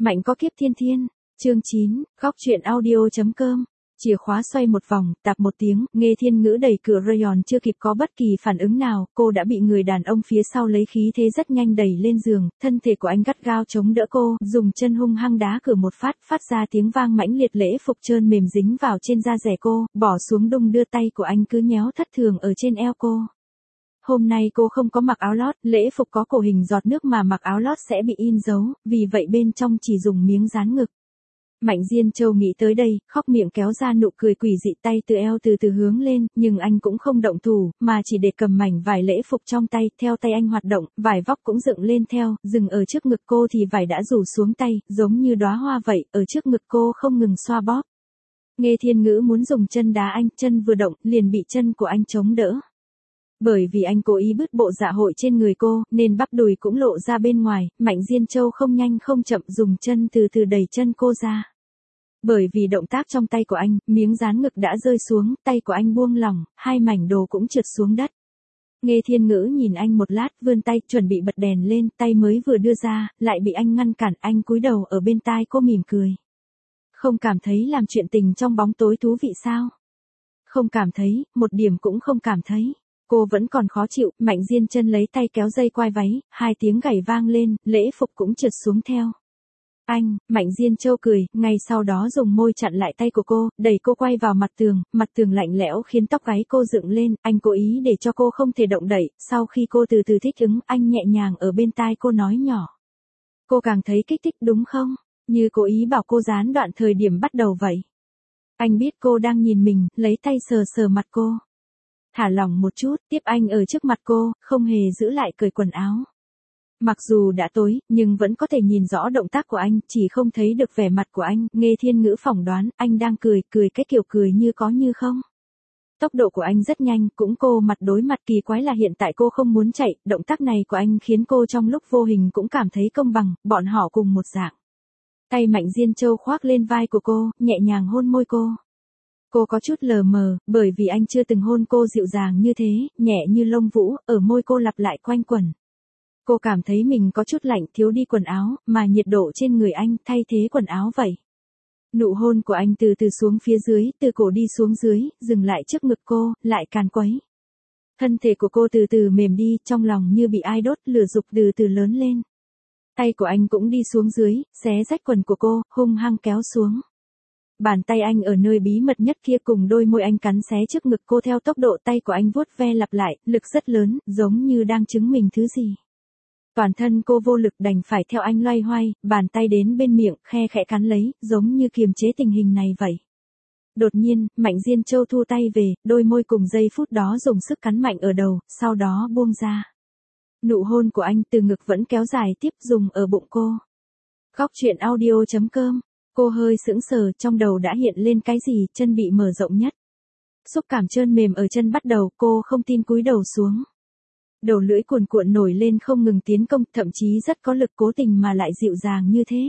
Mạnh có kiếp thiên thiên. Chương 9, góc truyện audio.com. Chìa khóa xoay một vòng, tạp một tiếng, Nghê Thiên Ngữ đẩy cửa rayon chưa kịp có bất kỳ phản ứng nào, cô đã bị người đàn ông phía sau lấy khí thế rất nhanh đẩy lên giường, thân thể của anh gắt gao chống đỡ cô, dùng chân hung hăng đá cửa một phát, phát ra tiếng vang mãnh liệt, lễ phục trơn mềm dính vào trên da dẻ cô, bỏ xuống đung đưa, tay của anh cứ nhéo thất thường ở trên eo cô. Hôm nay cô không có mặc áo lót, lễ phục có cổ hình giọt nước mà mặc áo lót sẽ bị in dấu, vì vậy bên trong chỉ dùng miếng dán ngực. Mạnh Diên Châu nghĩ tới đây, khóc miệng kéo ra nụ cười quỷ dị, tay từ eo từ từ hướng lên, nhưng anh cũng không động thủ, mà chỉ để cầm mảnh vải lễ phục trong tay, theo tay anh hoạt động, vải vóc cũng dựng lên theo, dừng ở trước ngực cô thì vải đã rủ xuống tay, giống như đóa hoa vậy, ở trước ngực cô không ngừng xoa bóp. Nghê Thiên Ngữ muốn dùng chân đá anh, chân vừa động, liền bị chân của anh chống đỡ. Bởi vì anh cố ý bứt bộ dạ hội trên người cô, nên bắp đùi cũng lộ ra bên ngoài, Mạnh Diên Châu không nhanh không chậm dùng chân từ từ đẩy chân cô ra. Bởi vì động tác trong tay của anh, miếng dán ngực đã rơi xuống, tay của anh buông lỏng, hai mảnh đồ cũng trượt xuống đất. Nghê Thiên Ngữ nhìn anh một lát, vươn tay, chuẩn bị bật đèn lên, tay mới vừa đưa ra, lại bị anh ngăn cản, anh cúi đầu ở bên tai cô mỉm cười. Không cảm thấy làm chuyện tình trong bóng tối thú vị sao? Không cảm thấy, một điểm cũng không cảm thấy. Cô vẫn còn khó chịu, Mạnh Diên chân lấy tay kéo dây quai váy, hai tiếng gảy vang lên, lễ phục cũng trượt xuống theo. Anh, Mạnh Diên Châu cười, ngay sau đó dùng môi chặn lại tay của cô, đẩy cô quay vào mặt tường lạnh lẽo khiến tóc gáy cô dựng lên, anh cố ý để cho cô không thể động đậy, sau khi cô từ từ thích ứng, anh nhẹ nhàng ở bên tai cô nói nhỏ. Cô càng thấy kích thích đúng không? Như cố ý bảo cô gián đoạn thời điểm bắt đầu vậy. Anh biết cô đang nhìn mình, lấy tay sờ sờ mặt cô. Thả lỏng một chút, tiếp anh ở trước mặt cô, không hề giữ lại cởi quần áo. Mặc dù đã tối, nhưng vẫn có thể nhìn rõ động tác của anh, chỉ không thấy được vẻ mặt của anh. Nghê Thiên Ngữ phỏng đoán, anh đang cười cái kiểu cười như có như không. Tốc độ của anh rất nhanh, cũng cô mặt đối mặt, kỳ quái là hiện tại cô không muốn chạy, động tác này của anh khiến cô trong lúc vô hình cũng cảm thấy công bằng, bọn họ cùng một dạng. Tay Mạnh Diên Châu khoác lên vai của cô, nhẹ nhàng hôn môi cô. Cô có chút lờ mờ, bởi vì anh chưa từng hôn cô dịu dàng như thế, nhẹ như lông vũ, ở môi cô lặp lại quanh quẩn. Cô cảm thấy mình có chút lạnh, thiếu đi quần áo, mà nhiệt độ trên người anh thay thế quần áo vậy. Nụ hôn của anh từ từ xuống phía dưới, từ cổ đi xuống dưới, dừng lại trước ngực cô, lại càn quấy. Thân thể của cô từ từ mềm đi, trong lòng như bị ai đốt, lửa dục từ từ lớn lên. Tay của anh cũng đi xuống dưới, xé rách quần của cô, hung hăng kéo xuống. Bàn tay anh ở nơi bí mật nhất kia cùng đôi môi anh cắn xé trước ngực cô theo tốc độ tay của anh vuốt ve lặp lại, lực rất lớn, giống như đang chứng minh thứ gì. Toàn thân cô vô lực đành phải theo anh loay hoay, bàn tay đến bên miệng, khe khẽ cắn lấy, giống như kiềm chế tình hình này vậy. Đột nhiên, Mạnh Diên Châu thu tay về, đôi môi cùng giây phút đó dùng sức cắn mạnh ở đầu, sau đó buông ra. Nụ hôn của anh từ ngực vẫn kéo dài tiếp, dùng ở bụng cô. Góc truyện audio.com. Cô hơi sững sờ, trong đầu đã hiện lên cái gì, chân bị mở rộng nhất. Xúc cảm trơn mềm ở chân bắt đầu, cô không tin cúi đầu xuống. Đầu lưỡi cuồn cuộn nổi lên không ngừng tiến công, thậm chí rất có lực, cố tình mà lại dịu dàng như thế.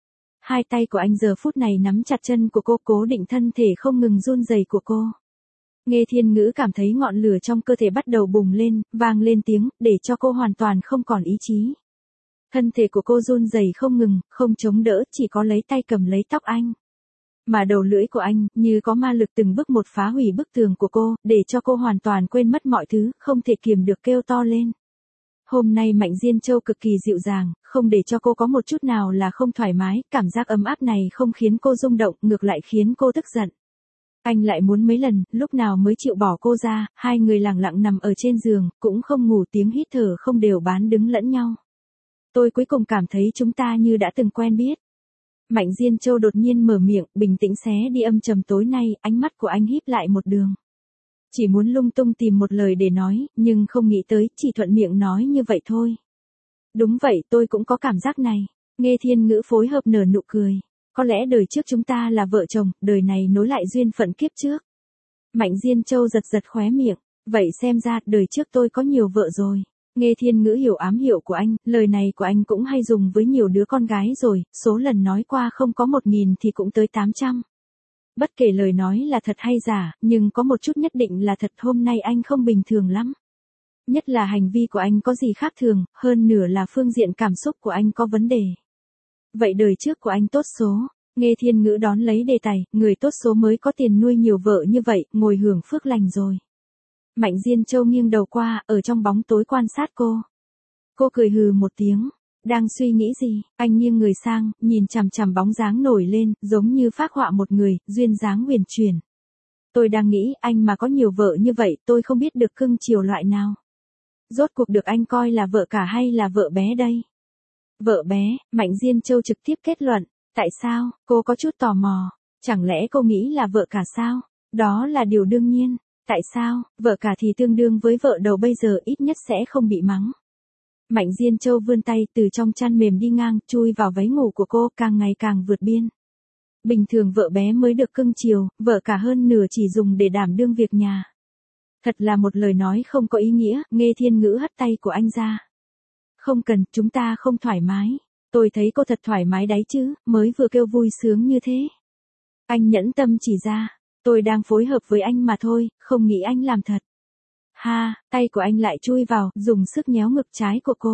Hai tay của anh giờ phút này nắm chặt chân của cô, cố định thân thể không ngừng run rẩy của cô. Nghê Thiên Ngữ cảm thấy ngọn lửa trong cơ thể bắt đầu bùng lên, vang lên tiếng, để cho cô hoàn toàn không còn ý chí. Thân thể của cô run rẩy không ngừng, không chống đỡ, chỉ có lấy tay cầm lấy tóc anh. Mà đầu lưỡi của anh, như có ma lực từng bước một phá hủy bức tường của cô, để cho cô hoàn toàn quên mất mọi thứ, không thể kiềm được kêu to lên. Hôm nay Mạnh Diên Châu cực kỳ dịu dàng, không để cho cô có một chút nào là không thoải mái, cảm giác ấm áp này không khiến cô rung động, ngược lại khiến cô tức giận. Anh lại muốn mấy lần, lúc nào mới chịu bỏ cô ra, hai người lặng lặng nằm ở trên giường, cũng không ngủ, tiếng hít thở không đều bán đứng lẫn nhau. Tôi cuối cùng cảm thấy chúng ta như đã từng quen biết. Mạnh Diên Châu đột nhiên mở miệng, bình tĩnh xé đi âm trầm tối nay, ánh mắt của anh híp lại một đường. Chỉ muốn lung tung tìm một lời để nói, nhưng không nghĩ tới, chỉ thuận miệng nói như vậy thôi. Đúng vậy, tôi cũng có cảm giác này. Nghê Thiên Ngữ phối hợp nở nụ cười. Có lẽ đời trước chúng ta là vợ chồng, đời này nối lại duyên phận kiếp trước. Mạnh Diên Châu giật giật khóe miệng. Vậy xem ra, đời trước tôi có nhiều vợ rồi. Nghê Thiên Ngữ hiểu ám hiệu của anh, lời này của anh cũng hay dùng với nhiều đứa con gái rồi, số lần nói qua không có 1000 thì cũng tới 800. Bất kể lời nói là thật hay giả, nhưng có một chút nhất định là thật, hôm nay anh không bình thường lắm. Nhất là hành vi của anh có gì khác thường, hơn nửa là phương diện cảm xúc của anh có vấn đề. Vậy đời trước của anh tốt số. Nghe Thiên Ngữ đón lấy đề tài, người tốt số mới có tiền nuôi nhiều vợ như vậy, ngồi hưởng phước lành rồi. Mạnh Diên Châu nghiêng đầu qua, ở trong bóng tối quan sát cô. Cô cười hừ một tiếng. Đang suy nghĩ gì? Anh nghiêng người sang, nhìn chằm chằm bóng dáng nổi lên, giống như phác họa một người, duyên dáng huyền chuyển. Tôi đang nghĩ, anh mà có nhiều vợ như vậy, tôi không biết được cưng chiều loại nào. Rốt cuộc được anh coi là vợ cả hay là vợ bé đây? Vợ bé, Mạnh Diên Châu trực tiếp kết luận. Tại sao? Cô có chút tò mò. Chẳng lẽ cô nghĩ là vợ cả sao? Đó là điều đương nhiên. Tại sao? Vợ cả thì tương đương với vợ đầu bây giờ ít nhất sẽ không bị mắng. Mạnh Diên Châu vươn tay từ trong chăn mềm đi ngang, chui vào váy ngủ của cô, càng ngày càng vượt biên. Bình thường vợ bé mới được cưng chiều, vợ cả hơn nửa chỉ dùng để đảm đương việc nhà. Thật là một lời nói không có ý nghĩa, Nghe Thiên Ngữ hất tay của anh ra. Không cần, chúng ta không thoải mái. Tôi thấy cô thật thoải mái đấy chứ, mới vừa kêu vui sướng như thế. Anh nhẫn tâm chỉ ra, tôi đang phối hợp với anh mà thôi, không nghĩ anh làm thật. Ha, tay của anh lại chui vào, dùng sức nhéo ngực trái của cô.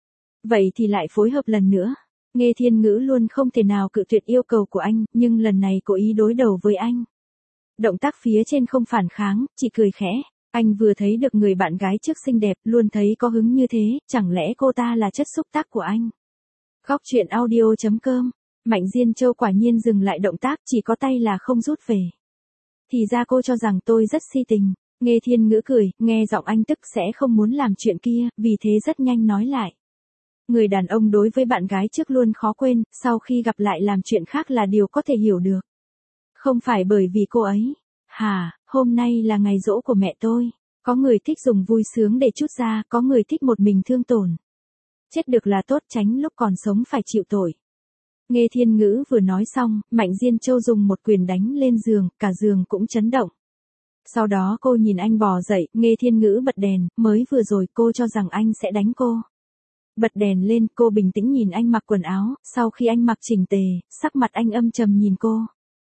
Vậy thì lại phối hợp lần nữa. Nghe Thiên Ngữ luôn không thể nào cự tuyệt yêu cầu của anh, nhưng lần này cố ý đối đầu với anh. Động tác phía trên không phản kháng, chỉ cười khẽ. Anh vừa thấy được người bạn gái trước xinh đẹp, luôn thấy có hứng như thế, chẳng lẽ cô ta là chất xúc tác của anh? Góc truyện audio.com. Mạnh Diên Châu quả nhiên dừng lại động tác, chỉ có tay là không rút về. Thì ra cô cho rằng tôi rất si tình. Nghe Thiên Ngữ cười, nghe giọng anh tức sẽ không muốn làm chuyện kia, vì thế rất nhanh nói lại. Người đàn ông đối với bạn gái trước luôn khó quên, sau khi gặp lại làm chuyện khác là điều có thể hiểu được. Không phải bởi vì cô ấy. Hả, hôm nay là ngày giỗ của mẹ tôi. Có người thích dùng vui sướng để trút ra, có người thích một mình thương tổn. Chết được là tốt, tránh lúc còn sống phải chịu tội. Nghe Thiên Ngữ vừa nói xong, Mạnh Diên Châu dùng một quyền đánh lên giường, cả giường cũng chấn động. Sau đó cô nhìn anh bò dậy, Nghe Thiên Ngữ bật đèn, mới vừa rồi cô cho rằng anh sẽ đánh cô. Bật đèn lên, cô bình tĩnh nhìn anh mặc quần áo, sau khi anh mặc chỉnh tề, sắc mặt anh âm trầm nhìn cô.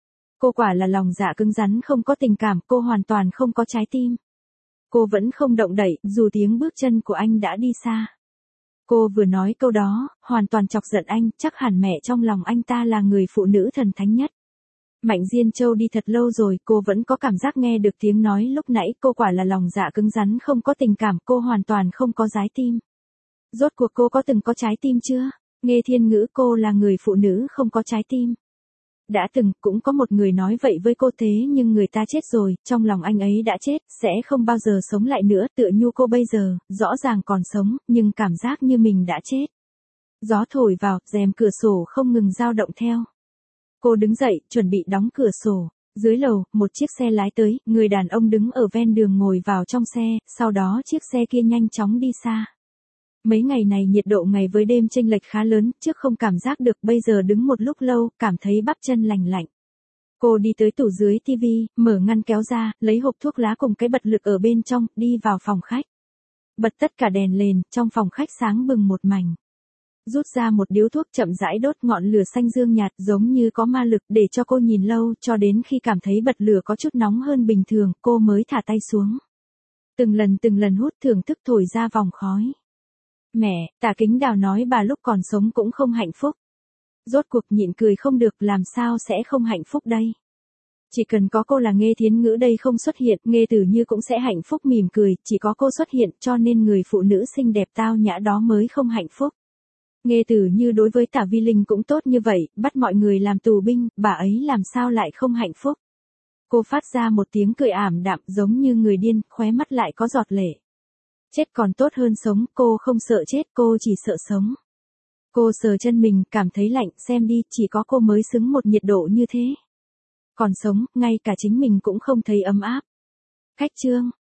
Cô quả là lòng dạ cứng rắn không có tình cảm, cô hoàn toàn không có trái tim. Cô vẫn không động đậy, dù tiếng bước chân của anh đã đi xa. Cô vừa nói câu đó, hoàn toàn chọc giận anh, chắc hẳn mẹ trong lòng anh ta là người phụ nữ thần thánh nhất. Mạnh Diên Châu đi thật lâu rồi, cô vẫn có cảm giác nghe được tiếng nói lúc nãy, cô quả là lòng dạ cứng rắn không có tình cảm, cô hoàn toàn không có trái tim. Rốt cuộc cô có từng có trái tim chưa? Nghe Thiên Ngữ, cô là người phụ nữ không có trái tim. Đã từng, cũng có một người nói vậy với cô, thế nhưng người ta chết rồi, trong lòng anh ấy đã chết, sẽ không bao giờ sống lại nữa, tựa như cô bây giờ, rõ ràng còn sống, nhưng cảm giác như mình đã chết. Gió thổi vào, rèm cửa sổ không ngừng dao động theo. Cô đứng dậy, chuẩn bị đóng cửa sổ. Dưới lầu, một chiếc xe lái tới, người đàn ông đứng ở ven đường ngồi vào trong xe, sau đó chiếc xe kia nhanh chóng đi xa. Mấy ngày này nhiệt độ ngày với đêm chênh lệch khá lớn, trước không cảm giác được, bây giờ đứng một lúc lâu, cảm thấy bắp chân lành lạnh. Cô đi tới tủ dưới tivi, mở ngăn kéo ra, lấy hộp thuốc lá cùng cái bật lửa ở bên trong, đi vào phòng khách. Bật tất cả đèn lên, trong phòng khách sáng bừng một mảnh. Rút ra một điếu thuốc chậm rãi đốt, ngọn lửa xanh dương nhạt giống như có ma lực, để cho cô nhìn lâu, cho đến khi cảm thấy bật lửa có chút nóng hơn bình thường, cô mới thả tay xuống. Từng lần hút, thưởng thức thổi ra vòng khói. Mẹ, Tả Kính Đào nói bà lúc còn sống cũng không hạnh phúc. Rốt cuộc nhịn cười không được, làm sao sẽ không hạnh phúc đây? Chỉ cần có cô là Nghe Thiên Ngữ đây không xuất hiện, Nghe Tử Như cũng sẽ hạnh phúc mỉm cười, chỉ có cô xuất hiện, cho nên người phụ nữ xinh đẹp tao nhã đó mới không hạnh phúc. Nghe Tử Như đối với Tả Vi Linh cũng tốt như vậy, bắt mọi người làm tù binh, bà ấy làm sao lại không hạnh phúc? Cô phát ra một tiếng cười ảm đạm giống như người điên, khóe mắt lại có giọt lệ. Chết còn tốt hơn sống, cô không sợ chết, cô chỉ sợ sống. Cô sờ chân mình, cảm thấy lạnh, xem đi, chỉ có cô mới xứng một nhiệt độ như thế. Còn sống, ngay cả chính mình cũng không thấy ấm áp. Cách chương.